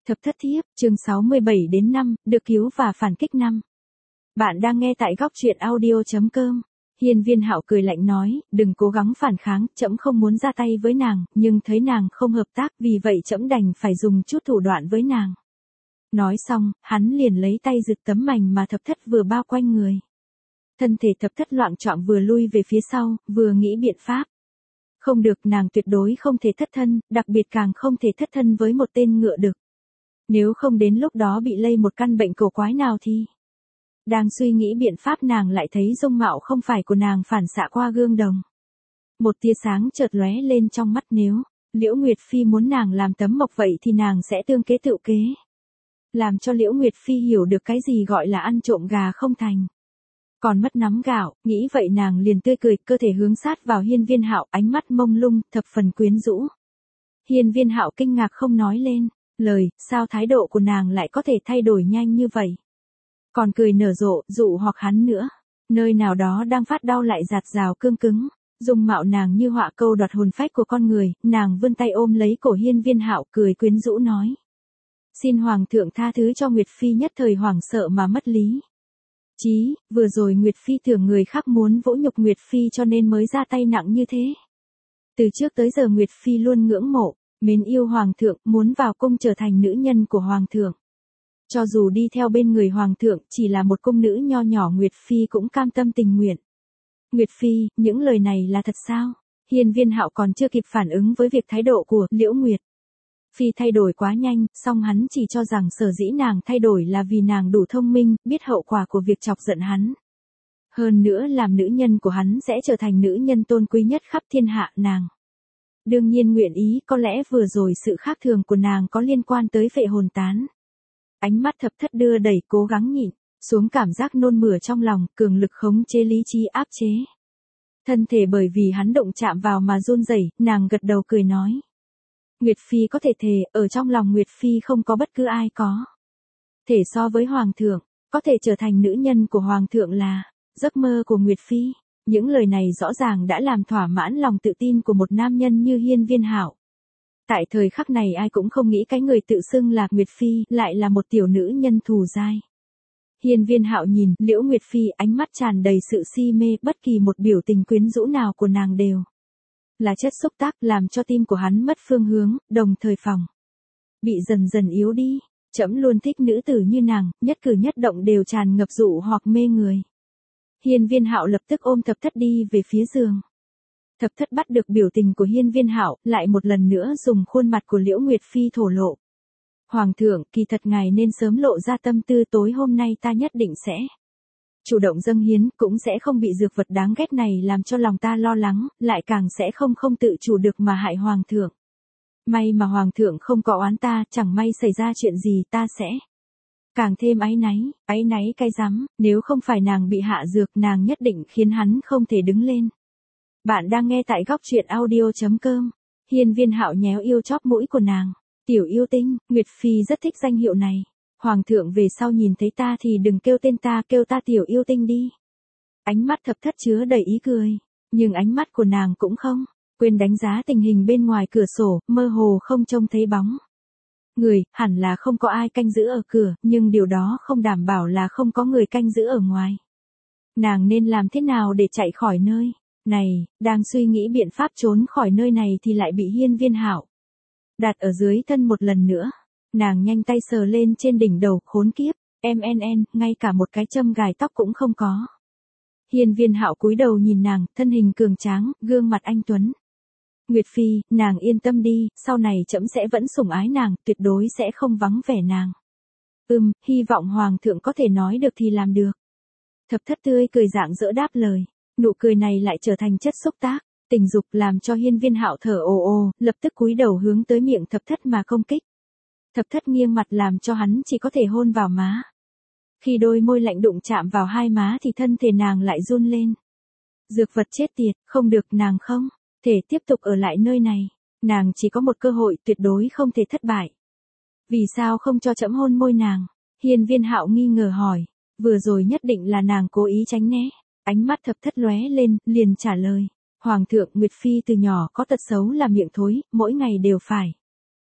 Thập thất thiếp, chương 67-5, được cứu và phản kích 5. Bạn đang nghe tại góc truyện audio.com. Hiên Viên Hạo cười lạnh nói, đừng cố gắng phản kháng, trẫm không muốn ra tay với nàng, nhưng thấy nàng không hợp tác, vì vậy trẫm đành phải dùng chút thủ đoạn với nàng. Nói xong, hắn liền lấy tay giật tấm mành mà thập thất vừa bao quanh người. Thân thể thập thất loạng choạng vừa lui về phía sau, vừa nghĩ biện pháp. Không được, nàng tuyệt đối không thể thất thân, đặc biệt càng không thể thất thân với một tên ngựa đực. Nếu không đến lúc đó bị lây một căn bệnh cổ quái nào thì... Đang suy nghĩ biện pháp nàng lại thấy dung mạo không phải của nàng phản xạ qua gương đồng. Một tia sáng chợt lóe lên trong mắt, nếu Liễu Nguyệt Phi muốn nàng làm tấm mộc vậy thì nàng sẽ tương kế tự kế. Làm cho Liễu Nguyệt Phi hiểu được cái gì gọi là ăn trộm gà không thành. Còn mất nắm gạo, nghĩ vậy nàng liền tươi cười, cơ thể hướng sát vào Hiên Viên Hạo, ánh mắt mông lung, thập phần quyến rũ. Hiên Viên Hạo kinh ngạc không nói lên lời, sao thái độ của nàng lại có thể thay đổi nhanh như vậy. Còn cười nở rộ, dụ hoặc hắn nữa. Nơi nào đó đang phát đau lại giạt rào cương cứng. Dung mạo nàng như họa câu đoạt hồn phách của con người, nàng vươn tay ôm lấy cổ Hiên Viên Hạo, cười quyến rũ nói. Xin Hoàng thượng tha thứ cho Nguyệt Phi nhất thời hoảng sợ mà mất lý. Chí, vừa rồi Nguyệt Phi tưởng người khác muốn vỗ nhục Nguyệt Phi cho nên mới ra tay nặng như thế. Từ trước tới giờ Nguyệt Phi luôn ngưỡng mộ, mến yêu Hoàng thượng, muốn vào cung trở thành nữ nhân của Hoàng thượng. Cho dù đi theo bên người Hoàng thượng chỉ là một cung nữ nho nhỏ, Nguyệt Phi cũng cam tâm tình nguyện. Nguyệt Phi, những lời này là thật sao? Hiên Viên Hạo còn chưa kịp phản ứng với việc thái độ của Liễu Nguyệt Phi thay đổi quá nhanh, song hắn chỉ cho rằng sở dĩ nàng thay đổi là vì nàng đủ thông minh, biết hậu quả của việc chọc giận hắn. Hơn nữa làm nữ nhân của hắn sẽ trở thành nữ nhân tôn quý nhất khắp thiên hạ, nàng đương nhiên nguyện ý, có lẽ vừa rồi sự khác thường của nàng có liên quan tới phệ hồn tán. Ánh mắt thập thất đưa đẩy, cố gắng nhịn xuống cảm giác nôn mửa trong lòng, cường lực khống chế lý trí áp chế. Thân thể bởi vì hắn động chạm vào mà run rẩy, nàng gật đầu cười nói. Nguyệt Phi có thể thề, ở trong lòng Nguyệt Phi không có bất cứ ai có thể so với Hoàng thượng, có thể trở thành nữ nhân của Hoàng thượng là giấc mơ của Nguyệt Phi. Những lời này rõ ràng đã làm thỏa mãn lòng tự tin của một nam nhân như Hiên Viên Hạo. Tại thời khắc này ai cũng không nghĩ cái người tự xưng là Nguyệt Phi lại là một tiểu nữ nhân thù dai. Hiên Viên Hạo nhìn Liễu Nguyệt Phi, ánh mắt tràn đầy sự si mê, bất kỳ một biểu tình quyến rũ nào của nàng đều là chất xúc tác, làm cho tim của hắn mất phương hướng, đồng thời phòng bị dần dần yếu đi. Trẫm luôn thích nữ tử như nàng, nhất cử nhất động đều tràn ngập dụ hoặc mê người. Hiên Viên Hạo lập tức ôm thập thất đi về phía giường. Thập thất bắt được biểu tình của Hiên Viên Hạo, lại một lần nữa dùng khuôn mặt của Liễu Nguyệt Phi thổ lộ. Hoàng thượng, kỳ thật ngài nên sớm lộ ra tâm tư, tối hôm nay ta nhất định sẽ chủ động dâng hiến, cũng sẽ không bị dược vật đáng ghét này làm cho lòng ta lo lắng, lại càng sẽ không tự chủ được mà hại Hoàng thượng. May mà Hoàng thượng không có oán ta, chẳng may xảy ra chuyện gì ta sẽ càng thêm áy náy cay rắm, nếu không phải nàng bị hạ dược nàng nhất định khiến hắn không thể đứng lên. Bạn đang nghe tại góc truyện audio.com. Hiên Viên Hạo nhéo yêu chóp mũi của nàng. Tiểu yêu tinh, Nguyệt Phi rất thích danh hiệu này. Hoàng thượng về sau nhìn thấy ta thì đừng kêu tên ta, kêu ta tiểu yêu tinh đi. Ánh mắt thập thất chứa đầy ý cười. Nhưng ánh mắt của nàng cũng không quên đánh giá tình hình bên ngoài cửa sổ, mơ hồ không trông thấy bóng người, hẳn là không có ai canh giữ ở cửa, nhưng điều đó không đảm bảo là không có người canh giữ ở ngoài. Nàng nên làm thế nào để chạy khỏi nơi này? Đang suy nghĩ biện pháp trốn khỏi nơi này thì lại bị Hiên Viên Hạo đặt ở dưới thân một lần nữa. Nàng nhanh tay sờ lên trên đỉnh đầu, khốn kiếp, ngay cả một cái châm gài tóc cũng không có. Hiên Viên Hạo cúi đầu nhìn nàng, thân hình cường tráng, gương mặt anh tuấn. Nguyệt Phi, nàng yên tâm đi, sau này trẫm sẽ vẫn sủng ái nàng, tuyệt đối sẽ không vắng vẻ nàng. Hy vọng Hoàng thượng có thể nói được thì làm được. Thập thất tươi cười rạng rỡ đáp lời. Nụ cười này lại trở thành chất xúc tác tình dục, làm cho Hiên Viên Hạo thở ồ, lập tức cúi đầu hướng tới miệng thập thất mà công kích. Thập thất nghiêng mặt làm cho hắn chỉ có thể hôn vào má. Khi đôi môi lạnh đụng chạm vào hai má thì thân thể nàng lại run lên. Dược vật chết tiệt, không được, nàng không thể tiếp tục ở lại nơi này. Nàng chỉ có một cơ hội, tuyệt đối không thể thất bại. Vì sao không cho trẫm hôn môi nàng? Hiên Viên Hạo nghi ngờ hỏi. Vừa rồi nhất định là nàng cố ý tránh né. Ánh mắt thập thất lóe lên, liền trả lời. Hoàng thượng, Nguyệt Phi từ nhỏ có tật xấu là miệng thối, mỗi ngày đều phải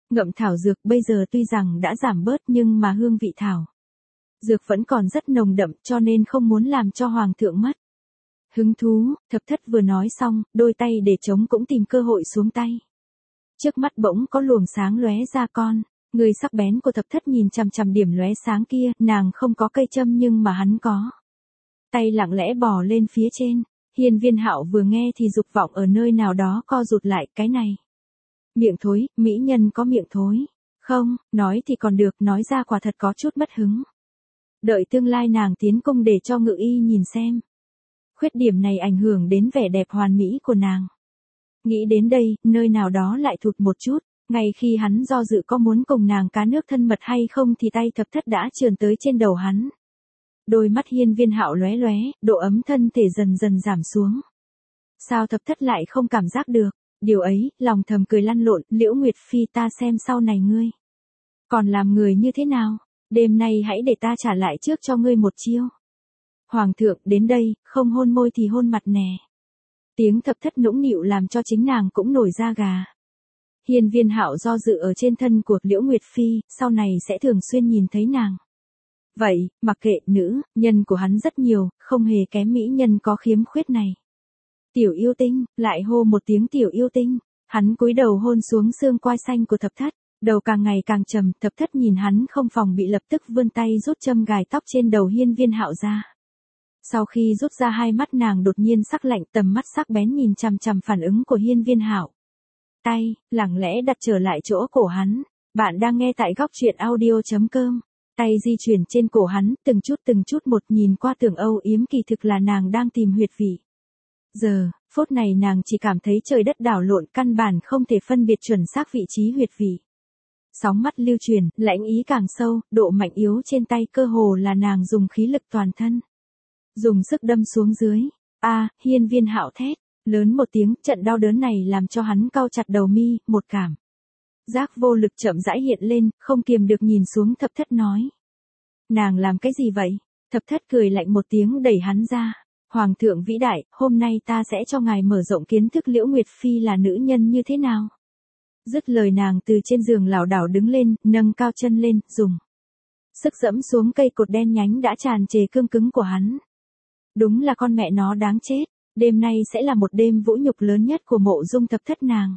Ngậm thảo dược bây giờ tuy rằng đã giảm bớt nhưng mà hương vị thảo dược vẫn còn rất nồng đậm cho nên không muốn làm cho hoàng thượng mất hứng thú. Thập thất vừa nói xong, đôi tay để trống cũng tìm cơ hội xuống tay. Trước mắt bỗng có luồng sáng lóe ra con. Người sắc bén của thập thất nhìn chằm chằm điểm lóe sáng kia, nàng không có cây châm nhưng mà hắn có. Tay lặng lẽ bò lên phía trên. Hiên Viên Hạo vừa nghe thì dục vọng ở nơi nào đó co rụt lại. Cái này. Miệng thối, mỹ nhân có miệng thối. Không, nói thì còn được, nói ra quả thật có chút mất hứng. Đợi tương lai nàng tiến cung để cho Ngự Y nhìn xem. Khuyết điểm này ảnh hưởng đến vẻ đẹp hoàn mỹ của nàng. Nghĩ đến đây, nơi nào đó lại thụt một chút. Ngay khi hắn do dự có muốn cùng nàng cá nước thân mật hay không thì tay thập thất đã trườn tới trên đầu hắn. Đôi mắt Hiên Viên Hạo lóe lóe, độ ấm thân thể dần dần giảm xuống. Sao thập thất lại không cảm giác được? Điều ấy, lòng thầm cười lăn lộn, Liễu Nguyệt Phi ta xem sau này ngươi. Còn làm người như thế nào? Đêm nay hãy để ta trả lại trước cho ngươi một chiêu. Hoàng thượng đến đây, không hôn môi thì hôn mặt nè. Tiếng thập thất nũng nịu làm cho chính nàng cũng nổi da gà. Hiên Viên Hạo do dự ở trên thân của Liễu Nguyệt Phi, sau này sẽ thường xuyên nhìn thấy nàng. Vậy, mặc kệ nữ, nhân của hắn rất nhiều, không hề kém mỹ nhân có khiếm khuyết này. Tiểu yêu tinh, lại hô một tiếng tiểu yêu tinh. Hắn cúi đầu hôn xuống xương quai xanh của thập thất, đầu càng ngày càng trầm, thập thất nhìn hắn không phòng bị lập tức vươn tay rút châm gài tóc trên đầu Hiên Viên Hạo ra. Sau khi rút ra hai mắt nàng đột nhiên sắc lạnh, tầm mắt sắc bén nhìn chằm chằm phản ứng của Hiên Viên Hạo. Tay, lặng lẽ đặt trở lại chỗ cổ hắn. Bạn đang nghe tại góc truyện audio.com. Tay di chuyển trên cổ hắn, từng chút một nhìn qua tưởng âu yếm kỳ thực là nàng đang tìm huyệt vị. Giờ, phút này nàng chỉ cảm thấy trời đất đảo lộn căn bản không thể phân biệt chuẩn xác vị trí huyệt vị. Sóng mắt lưu truyền, lãnh ý càng sâu, độ mạnh yếu trên tay cơ hồ là nàng dùng khí lực toàn thân. Dùng sức đâm xuống dưới. Hiên Viên Hạo thét. Lớn một tiếng, trận đau đớn này làm cho hắn cau chặt đầu mi, một cảm giác vô lực chậm rãi hiện lên, không kiềm được nhìn xuống thập thất nói. Nàng làm cái gì vậy? Thập thất cười lạnh một tiếng đẩy hắn ra. Hoàng thượng vĩ đại, hôm nay ta sẽ cho ngài mở rộng kiến thức Liễu Nguyệt Phi là nữ nhân như thế nào. Dứt lời nàng từ trên giường lảo đảo đứng lên, nâng cao chân lên, dùng sức dẫm xuống cây cột đen nhánh đã tràn trề cương cứng của hắn. Đúng là con mẹ nó đáng chết. Đêm nay sẽ là một đêm vũ nhục lớn nhất của Mộ Dung thập thất nàng.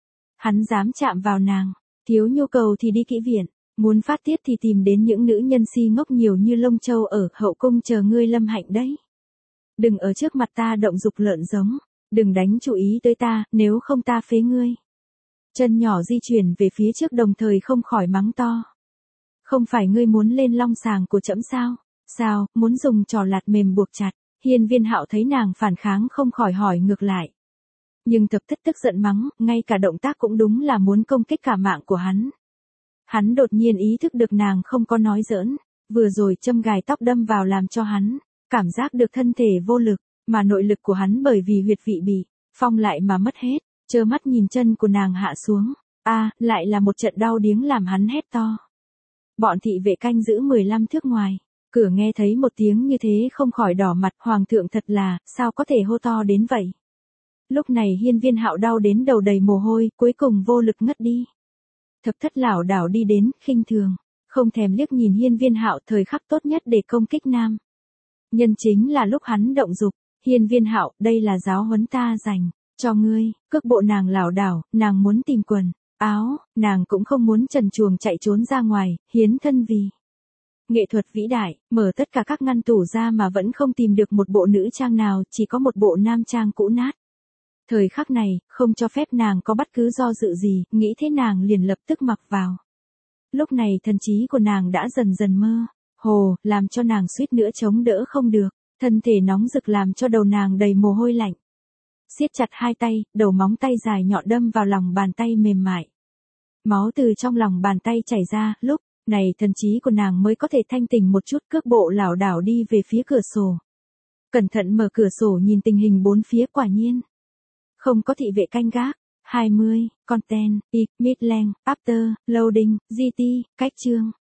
Hắn dám chạm vào nàng, thiếu nhu cầu thì đi kỹ viện, muốn phát tiết thì tìm đến những nữ nhân si ngốc nhiều như lông châu ở hậu cung chờ ngươi lâm hạnh đấy. Đừng ở trước mặt ta động dục lợn giống, đừng đánh chú ý tới ta, nếu không ta phế ngươi. Chân nhỏ di chuyển về phía trước đồng thời không khỏi mắng to. Không phải ngươi muốn lên long sàng của trẫm sao? Sao, muốn dùng trò lạt mềm buộc chặt? Hiên Viên Hạo thấy nàng phản kháng không khỏi hỏi ngược lại. Nhưng thập thất tức giận mắng, ngay cả động tác cũng đúng là muốn công kích cả mạng của hắn. Hắn đột nhiên ý thức được nàng không có nói giỡn, vừa rồi châm gài tóc đâm vào làm cho hắn cảm giác được thân thể vô lực, mà nội lực của hắn bởi vì huyệt vị bị phong lại mà mất hết, trơ mắt nhìn chân của nàng hạ xuống. Lại là một trận đau điếng làm hắn hét to. Bọn thị vệ canh giữ 15 thước ngoài. Cửa nghe thấy một tiếng như thế không khỏi đỏ mặt, hoàng thượng thật là, sao có thể hô to đến vậy. Lúc này Hiên Viên Hạo đau đến đầu đầy mồ hôi, cuối cùng vô lực ngất đi. Thập thất lảo đảo đi đến, khinh thường, không thèm liếc nhìn Hiên Viên Hạo, thời khắc tốt nhất để công kích nam nhân chính là lúc hắn động dục. Hiên Viên Hạo, đây là giáo huấn ta dành cho ngươi. Cước bộ nàng lảo đảo, nàng muốn tìm quần áo, nàng cũng không muốn trần truồng chạy trốn ra ngoài, hiến thân vì nghệ thuật vĩ đại, mở tất cả các ngăn tủ ra mà vẫn không tìm được một bộ nữ trang nào, chỉ có một bộ nam trang cũ nát. Thời khắc này, không cho phép nàng có bất cứ do dự gì, nghĩ thế nàng liền lập tức mặc vào. Lúc này thần trí của nàng đã dần dần mơ hồ, làm cho nàng suýt nữa chống đỡ không được, thân thể nóng rực làm cho đầu nàng đầy mồ hôi lạnh. Siết chặt hai tay, đầu móng tay dài nhọn đâm vào lòng bàn tay mềm mại. Máu từ trong lòng bàn tay chảy ra, lúc này thần trí của nàng mới có thể thanh tỉnh một chút, cước bộ lảo đảo đi về phía cửa sổ. Cẩn thận mở cửa sổ nhìn tình hình bốn phía, quả nhiên không có thị vệ canh gác. 20, content, mid length, after, loading, GT, cách chương.